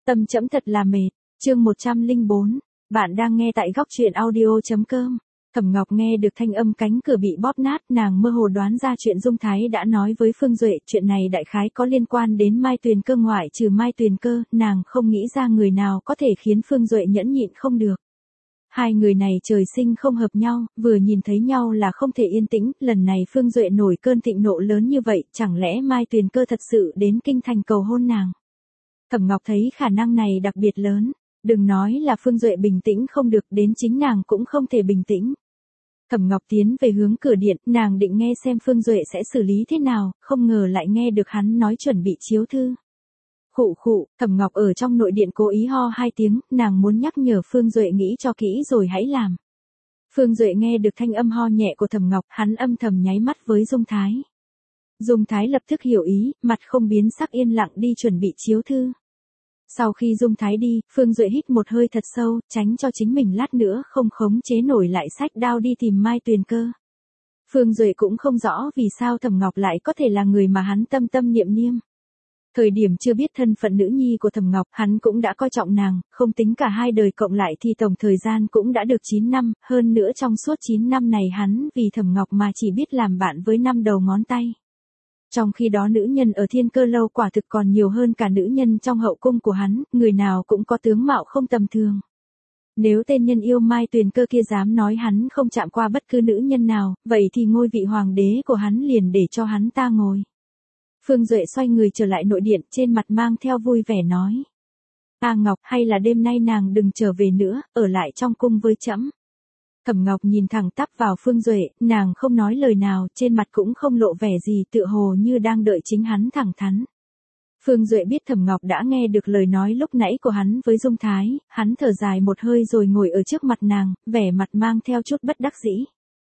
Tâm trẫm thật là mệt. Chương 104. Bạn đang nghe tại góc truyện audio.com. Thẩm Ngọc nghe được thanh âm cánh cửa bị bóp nát, nàng mơ hồ đoán ra chuyện Dung Thái đã nói với Phương Duệ, chuyện này đại khái có liên quan đến Mai Tuyền Cơ, ngoại trừ Mai Tuyền Cơ, nàng không nghĩ ra người nào có thể khiến Phương Duệ nhẫn nhịn không được. Hai người này trời sinh không hợp nhau, vừa nhìn thấy nhau là không thể yên tĩnh, lần này Phương Duệ nổi cơn thịnh nộ lớn như vậy, chẳng lẽ Mai Tuyền Cơ thật sự đến kinh thành cầu hôn nàng? Thẩm Ngọc thấy khả năng này đặc biệt lớn, đừng nói là Phương Duệ bình tĩnh không được, đến chính nàng cũng không thể bình tĩnh. Thẩm Ngọc tiến về hướng cửa điện, nàng định nghe xem Phương Duệ sẽ xử lý thế nào, không ngờ lại nghe được hắn nói chuẩn bị chiếu thư. Khụ khụ, Thẩm Ngọc ở trong nội điện cố ý ho hai tiếng, nàng muốn nhắc nhở Phương Duệ nghĩ cho kỹ rồi hãy làm. Phương Duệ nghe được thanh âm ho nhẹ của Thẩm Ngọc, hắn âm thầm nháy mắt với Dung Thái. Dung Thái lập tức hiểu ý, mặt không biến sắc yên lặng đi chuẩn bị chiếu thư. Sau khi Dung Thái đi, Phương Duệ hít một hơi thật sâu, tránh cho chính mình lát nữa không khống chế nổi lại xách đao đi tìm Mai Tuyền Cơ. Phương Duệ cũng không rõ vì sao Thẩm Ngọc lại có thể là người mà hắn tâm tâm niệm niệm. Thời điểm chưa biết thân phận nữ nhi của Thẩm Ngọc, hắn cũng đã coi trọng nàng, không tính cả hai đời cộng lại thì tổng thời gian cũng đã được 9 năm, hơn nữa trong suốt 9 năm này hắn vì Thẩm Ngọc mà chỉ biết làm bạn với 5 đầu ngón tay. Trong khi đó nữ nhân ở Thiên Cơ lâu quả thực còn nhiều hơn cả nữ nhân trong hậu cung của hắn, người nào cũng có tướng mạo không tầm thường. Nếu tên nhân yêu Mai Tuyền Cơ kia dám nói hắn không chạm qua bất cứ nữ nhân nào, vậy thì ngôi vị hoàng đế của hắn liền để cho hắn ta ngồi. Phương Duệ xoay người trở lại nội điện, trên mặt mang theo vui vẻ nói. A Ngọc, hay là đêm nay nàng đừng trở về nữa, ở lại trong cung với trẫm. Thẩm Ngọc nhìn thẳng tắp vào Phương Duệ, nàng không nói lời nào, trên mặt cũng không lộ vẻ gì, tựa hồ như đang đợi chính hắn thẳng thắn. Phương Duệ biết Thẩm Ngọc đã nghe được lời nói lúc nãy của hắn với Dung Thái, hắn thở dài một hơi rồi ngồi ở trước mặt nàng, vẻ mặt mang theo chút bất đắc dĩ.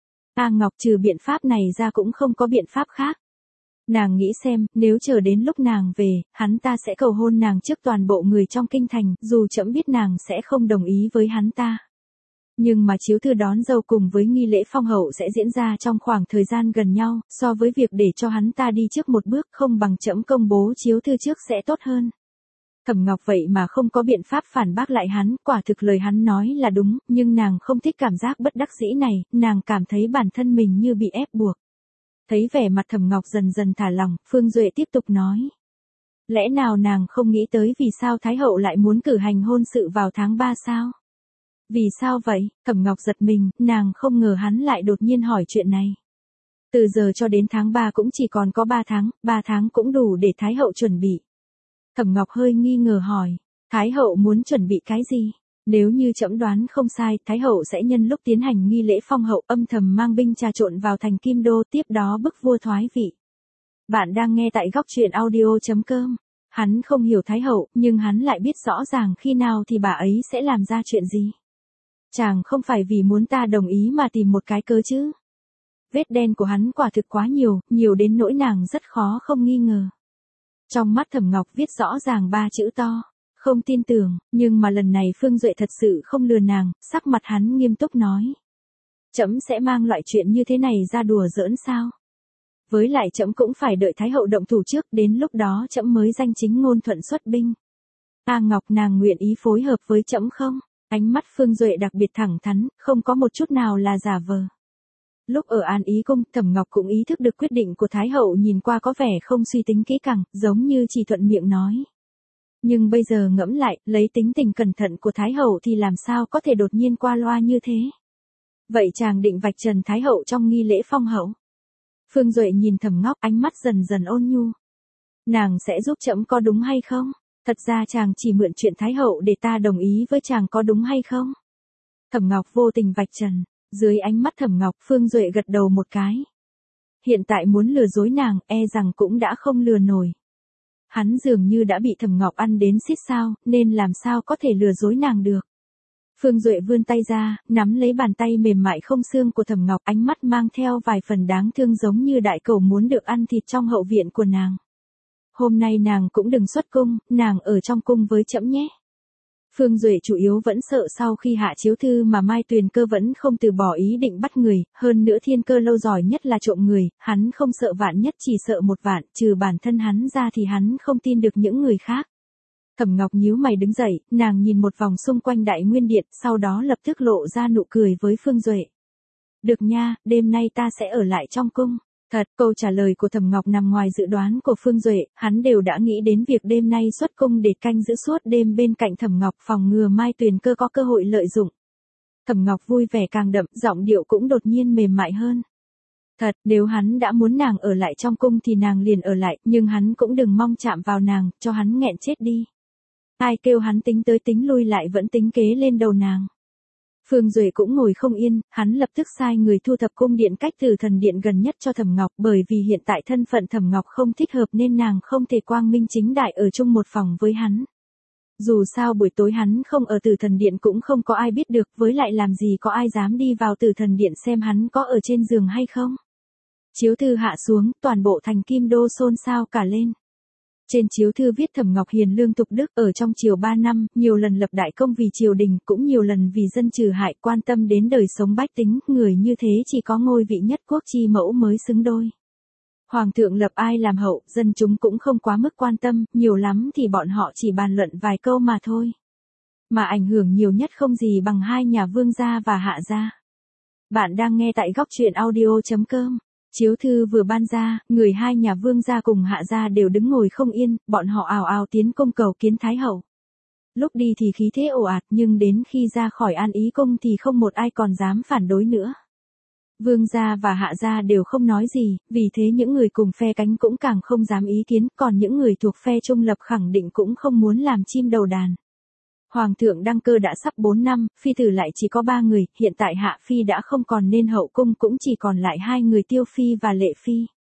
A Ngọc, trừ biện pháp này ra cũng không có biện pháp khác. Nàng nghĩ xem, nếu chờ đến lúc nàng về, hắn ta sẽ cầu hôn nàng trước toàn bộ người trong kinh thành, dù trẫm biết nàng sẽ không đồng ý với hắn ta. Nhưng mà chiếu thư đón dâu cùng với nghi lễ phong hậu sẽ diễn ra trong khoảng thời gian gần nhau, so với việc để cho hắn ta đi trước một bước không bằng trẫm công bố chiếu thư trước sẽ tốt hơn. Thẩm Ngọc vậy mà không có biện pháp phản bác lại hắn, quả thực lời hắn nói là đúng, nhưng nàng không thích cảm giác bất đắc dĩ này, nàng cảm thấy bản thân mình như bị ép buộc. Thấy vẻ mặt Thẩm Ngọc dần dần thả lỏng, Phương Duệ tiếp tục nói. Lẽ nào nàng không nghĩ tới vì sao Thái hậu lại muốn cử hành hôn sự vào tháng 3 sao? Vì sao vậy? Thẩm Ngọc giật mình, nàng không ngờ hắn lại đột nhiên hỏi chuyện này. Từ giờ cho đến tháng 3 cũng chỉ còn có 3 tháng cũng đủ để Thái hậu chuẩn bị. Thẩm Ngọc hơi nghi ngờ hỏi, Thái hậu muốn chuẩn bị cái gì? Nếu như trẫm đoán không sai, Thái hậu sẽ nhân lúc tiến hành nghi lễ phong hậu âm thầm mang binh trà trộn vào thành Kim Đô, tiếp đó bức vua thoái vị. Bạn đang nghe tại góc truyện audio.com. Hắn không hiểu Thái hậu, nhưng hắn lại biết rõ ràng khi nào thì bà ấy sẽ làm ra chuyện gì. Chàng không phải vì muốn ta đồng ý mà tìm một cái cớ chứ. Vết đen của hắn quả thực quá nhiều, nhiều đến nỗi nàng rất khó không nghi ngờ. Trong mắt Thẩm Ngọc viết rõ ràng 3 chữ to. Không tin tưởng, nhưng mà lần này Phương Duệ thật sự không lừa nàng, sắc mặt hắn nghiêm túc nói. Trẫm sẽ mang loại chuyện như thế này ra đùa giỡn sao? Với lại trẫm cũng phải đợi Thái hậu động thủ trước, đến lúc đó trẫm mới danh chính ngôn thuận xuất binh. A Ngọc, nàng nguyện ý phối hợp với trẫm không? Ánh mắt Phương Duệ đặc biệt thẳng thắn, không có một chút nào là giả vờ. Lúc ở An Ý cung, Thẩm Ngọc cũng ý thức được quyết định của Thái hậu nhìn qua có vẻ không suy tính kỹ càng, giống như chỉ thuận miệng nói. Nhưng bây giờ ngẫm lại, lấy tính tình cẩn thận của Thái hậu thì làm sao có thể đột nhiên qua loa như thế. Vậy chàng định vạch trần Thái hậu trong nghi lễ phong hậu? Phương Duệ nhìn Thẩm Ngọc, ánh mắt dần dần ôn nhu. Nàng sẽ giúp trẫm có đúng hay không? Thật ra chàng chỉ mượn chuyện Thái hậu để ta đồng ý với chàng có đúng hay không? Thẩm Ngọc vô tình vạch trần, dưới ánh mắt Thẩm Ngọc, Phương Duệ gật đầu một cái. Hiện tại muốn lừa dối nàng, e rằng cũng đã không lừa nổi. Hắn dường như đã bị Thẩm Ngọc ăn đến xít sao, nên làm sao có thể lừa dối nàng được. Phương Duệ vươn tay ra, nắm lấy bàn tay mềm mại không xương của Thẩm Ngọc, ánh mắt mang theo vài phần đáng thương giống như đại cẩu muốn được ăn thịt trong hậu viện của nàng. Hôm nay nàng cũng đừng xuất cung, nàng ở trong cung với trẫm nhé. Phương Duệ chủ yếu vẫn sợ sau khi hạ chiếu thư mà Mai Tuyền Cơ vẫn không từ bỏ ý định bắt người, hơn nữa Thiên Cơ lâu giỏi nhất là trộm người, hắn không sợ vạn nhất chỉ sợ một vạn, trừ bản thân hắn ra thì hắn không tin được những người khác. Thẩm Ngọc nhíu mày đứng dậy, nàng nhìn một vòng xung quanh Đại Nguyên Điện, sau đó lập tức lộ ra nụ cười với Phương Duệ. Được nha, đêm nay ta sẽ ở lại trong cung. Thật, câu trả lời của Thẩm Ngọc nằm ngoài dự đoán của Phương Duệ, hắn đều đã nghĩ đến việc đêm nay xuất cung để canh giữ suốt đêm bên cạnh Thẩm Ngọc phòng ngừa Mai Tuyền Cơ có cơ hội lợi dụng. Thẩm Ngọc vui vẻ càng đậm, giọng điệu cũng đột nhiên mềm mại hơn. Thật, nếu hắn đã muốn nàng ở lại trong cung thì nàng liền ở lại, nhưng hắn cũng đừng mong chạm vào nàng, cho hắn nghẹn chết đi. Ai kêu hắn tính tới tính lui lại vẫn tính kế lên đầu nàng. Phương Duệ cũng ngồi không yên, hắn lập tức sai người thu thập cung điện cách Tử Thần Điện gần nhất cho Thẩm Ngọc, bởi vì hiện tại thân phận Thẩm Ngọc không thích hợp nên nàng không thể quang minh chính đại ở chung một phòng với hắn. Dù sao buổi tối hắn không ở Tử Thần Điện cũng không có ai biết được, với lại làm gì có ai dám đi vào Tử Thần Điện xem hắn có ở trên giường hay không. Chiếu thư hạ xuống, toàn bộ thành Kim Đô xôn xao cả lên. Trên chiếu thư viết Thẩm Ngọc hiền lương tục đức, ở trong triều 3 năm, nhiều lần lập đại công vì triều đình, cũng nhiều lần vì dân trừ hại, quan tâm đến đời sống bách tính, người như thế chỉ có ngôi vị nhất quốc chi mẫu mới xứng đôi. Hoàng thượng lập ai làm hậu, dân chúng cũng không quá mức quan tâm, nhiều lắm thì bọn họ chỉ bàn luận vài câu mà thôi. Mà ảnh hưởng nhiều nhất không gì bằng hai nhà Vương gia và Hạ gia. Bạn đang nghe tại góc truyện audio.com. Chiếu thư vừa ban ra, người hai nhà Vương gia cùng Hạ gia đều đứng ngồi không yên, bọn họ ào ào tiến cung cầu kiến Thái hậu. Lúc đi thì khí thế ồ ạt, nhưng đến khi ra khỏi An Ý cung thì không một ai còn dám phản đối nữa. Vương gia và Hạ gia đều không nói gì, vì thế những người cùng phe cánh cũng càng không dám ý kiến, còn những người thuộc phe trung lập khẳng định cũng không muốn làm chim đầu đàn. Hoàng thượng đăng cơ đã sắp 4 năm, phi tử lại chỉ có 3 người, hiện tại Hạ phi đã không còn nên hậu cung cũng chỉ còn lại 2 người Tiêu phi và Lệ phi.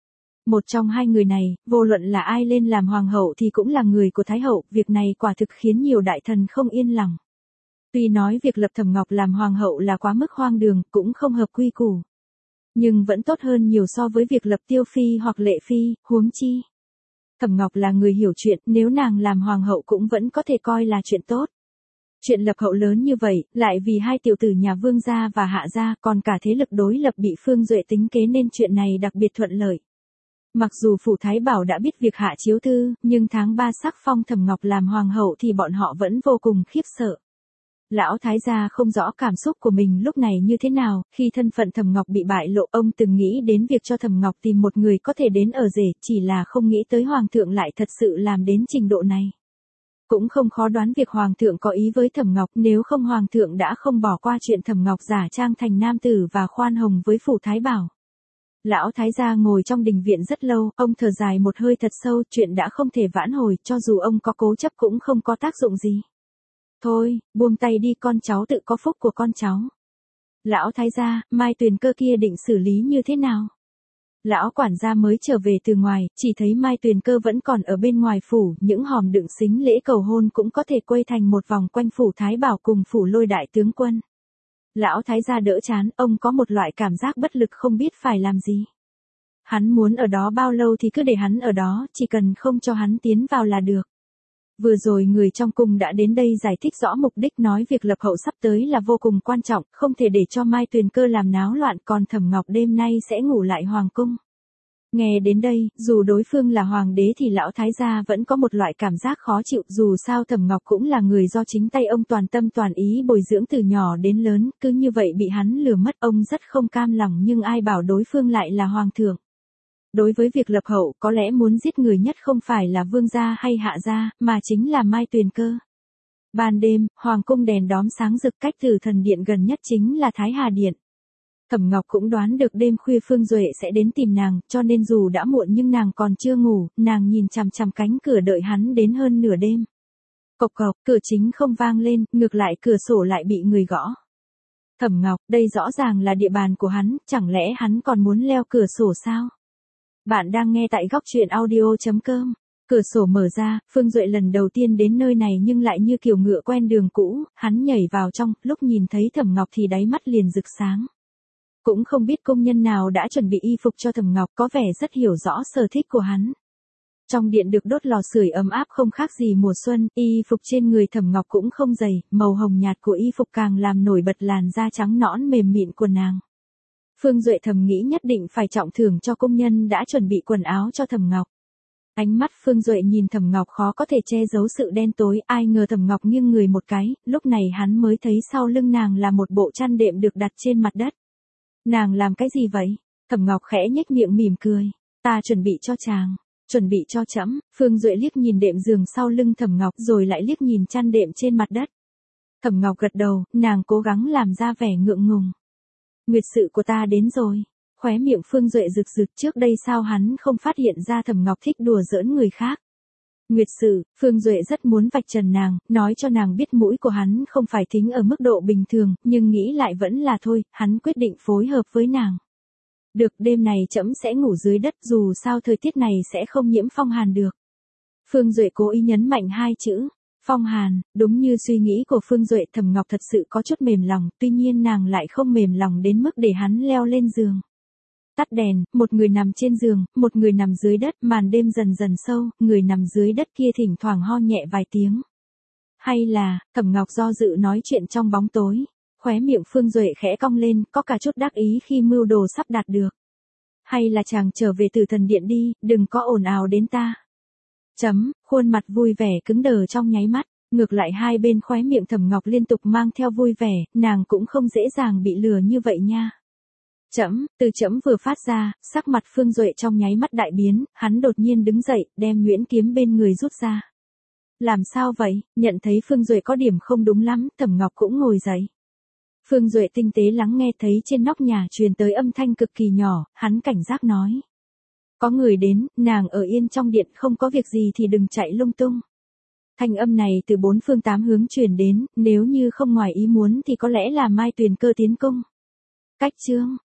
Một trong 2 người này, vô luận là ai lên làm hoàng hậu thì cũng là người của Thái hậu, việc này quả thực khiến nhiều đại thần không yên lòng. Tuy nói việc lập Thẩm Ngọc làm hoàng hậu là quá mức hoang đường, cũng không hợp quy củ. Nhưng vẫn tốt hơn nhiều so với việc lập Tiêu phi hoặc Lệ phi, huống chi. Thẩm Ngọc là người hiểu chuyện, nếu nàng làm hoàng hậu cũng vẫn có thể coi là chuyện tốt. Chuyện lập hậu lớn như vậy, lại vì 2 tiểu tử nhà Vương gia và Hạ gia, còn cả thế lực đối lập bị Phương Duệ tính kế nên chuyện này đặc biệt thuận lợi. Mặc dù phủ Thái Bảo đã biết việc hạ chiếu thư, nhưng tháng 3 sắc phong Thẩm Ngọc làm hoàng hậu thì bọn họ vẫn vô cùng khiếp sợ. Lão Thái gia không rõ cảm xúc của mình lúc này như thế nào, khi thân phận Thẩm Ngọc bị bại lộ, ông từng nghĩ đến việc cho Thẩm Ngọc tìm một người có thể đến ở rể, chỉ là không nghĩ tới Hoàng thượng lại thật sự làm đến trình độ này. Cũng không khó đoán việc Hoàng thượng có ý với Thẩm Ngọc, nếu không Hoàng thượng đã không bỏ qua chuyện Thẩm Ngọc giả trang thành nam tử và khoan hồng với phủ Thái Bảo. Lão Thái gia ngồi trong đình viện rất lâu, ông thở dài một hơi thật sâu, chuyện đã không thể vãn hồi, cho dù ông có cố chấp cũng không có tác dụng gì. Thôi, buông tay đi, con cháu tự có phúc của con cháu. Lão Thái gia, Mai Tuyền Cơ kia định xử lý như thế nào? Lão quản gia mới trở về từ ngoài, chỉ thấy Mai Tuyền Cơ vẫn còn ở bên ngoài phủ, những hòm đựng sính lễ cầu hôn cũng có thể quây thành một vòng quanh phủ Thái Bảo cùng phủ Lôi đại tướng quân. Lão Thái gia đỡ chán, ông có một loại cảm giác bất lực không biết phải làm gì. Hắn muốn ở đó bao lâu thì cứ để hắn ở đó, chỉ cần không cho hắn tiến vào là được. Vừa rồi người trong cung đã đến đây giải thích rõ mục đích, nói việc lập hậu sắp tới là vô cùng quan trọng, không thể để cho Mai Tuyền Cơ làm náo loạn, còn Thẩm Ngọc đêm nay sẽ ngủ lại hoàng cung. Nghe đến đây, dù đối phương là hoàng đế thì lão thái gia vẫn có một loại cảm giác khó chịu, dù sao Thẩm Ngọc cũng là người do chính tay ông toàn tâm toàn ý bồi dưỡng từ nhỏ đến lớn, cứ như vậy bị hắn lừa mất, ông rất không cam lòng, nhưng ai bảo đối phương lại là hoàng thượng. Đối với việc lập hậu, có lẽ muốn giết người nhất không phải là Vương gia hay Hạ gia, mà chính là Mai Tuyền Cơ. Ban đêm, hoàng cung đèn đóm sáng rực, cách Tử Thần Điện gần nhất chính là Thái Hà Điện. Thẩm Ngọc cũng đoán được đêm khuya Phương Duệ sẽ đến tìm nàng, cho nên dù đã muộn nhưng nàng còn chưa ngủ, nàng nhìn chằm chằm cánh cửa đợi hắn đến hơn nửa đêm. Cộc cộc, cửa chính không vang lên, ngược lại cửa sổ lại bị người gõ. Thẩm Ngọc, đây rõ ràng là địa bàn của hắn, chẳng lẽ hắn còn muốn leo cửa sổ sao? Bạn đang nghe tại góc truyện audio.com. Cửa sổ mở ra, Phương Duệ lần đầu tiên đến nơi này nhưng lại như kiểu ngựa quen đường cũ, hắn nhảy vào trong, lúc nhìn thấy Thẩm Ngọc thì đáy mắt liền rực sáng. Cũng không biết công nhân nào đã chuẩn bị y phục cho Thẩm Ngọc, có vẻ rất hiểu rõ sở thích của hắn. Trong điện được đốt lò sưởi ấm áp không khác gì mùa xuân, y phục trên người Thẩm Ngọc cũng không dày, màu hồng nhạt của y phục càng làm nổi bật làn da trắng nõn mềm mịn của nàng. Phương Duệ thầm nghĩ nhất định phải trọng thưởng cho công nhân đã chuẩn bị quần áo cho Thẩm Ngọc. Ánh mắt Phương Duệ nhìn Thẩm Ngọc khó có thể che giấu sự đen tối, ai ngờ Thẩm Ngọc nghiêng người một cái, lúc này hắn mới thấy sau lưng nàng là một bộ chăn đệm được đặt trên mặt đất. Nàng làm cái gì vậy? Thẩm Ngọc khẽ nhếch miệng mỉm cười. Ta chuẩn bị cho chàng. Chuẩn bị cho trẫm. Phương Duệ liếc nhìn đệm giường sau lưng Thẩm Ngọc rồi lại liếc nhìn chăn đệm trên mặt đất. Thẩm Ngọc gật đầu, nàng cố gắng làm ra vẻ ngượng ngùng. Nguyệt sự của ta đến rồi. Khóe miệng Phương Duệ rực rực, trước đây sao hắn không phát hiện ra Thẩm Ngọc thích đùa giỡn người khác. Nguyệt sự, Phương Duệ rất muốn vạch trần nàng, nói cho nàng biết mũi của hắn không phải thính ở mức độ bình thường, nhưng nghĩ lại vẫn là thôi, hắn quyết định phối hợp với nàng. Được, đêm này trẫm sẽ ngủ dưới đất, dù sao thời tiết này sẽ không nhiễm phong hàn được. Phương Duệ cố ý nhấn mạnh hai chữ, phong hàn. Đúng như suy nghĩ của Phương Duệ, Thẩm Ngọc thật sự có chút mềm lòng, tuy nhiên nàng lại không mềm lòng đến mức để hắn leo lên giường. Tắt đèn, một người nằm trên giường, một người nằm dưới đất, màn đêm dần dần sâu, người nằm dưới đất kia thỉnh thoảng ho nhẹ vài tiếng. Hay là, Thẩm Ngọc do dự nói chuyện trong bóng tối. Khóe miệng Phương Duệ khẽ cong lên, có cả chút đắc ý khi mưu đồ sắp đạt được. Hay là chàng trở về Tử Thần Điện đi, đừng có ồn ào đến ta. Khuôn mặt vui vẻ cứng đờ trong nháy mắt, ngược lại hai bên khóe miệng Thẩm Ngọc liên tục mang theo vui vẻ, nàng cũng không dễ dàng bị lừa như vậy nha. Từ trẫm vừa phát ra, sắc mặt Phương Duệ trong nháy mắt đại biến, hắn đột nhiên đứng dậy, đem nhuyễn kiếm bên người rút ra. Làm sao vậy? Nhận thấy Phương Duệ có điểm không đúng lắm, Thẩm Ngọc cũng ngồi dậy. Phương Duệ tinh tế lắng nghe thấy trên nóc nhà truyền tới âm thanh cực kỳ nhỏ, hắn cảnh giác nói. Có người đến, nàng ở yên trong điện, không có việc gì thì đừng chạy lung tung. Thanh âm này từ bốn phương tám hướng truyền đến, nếu như không ngoài ý muốn thì có lẽ là Mai Tuyền Cơ tiến cung. Cách chương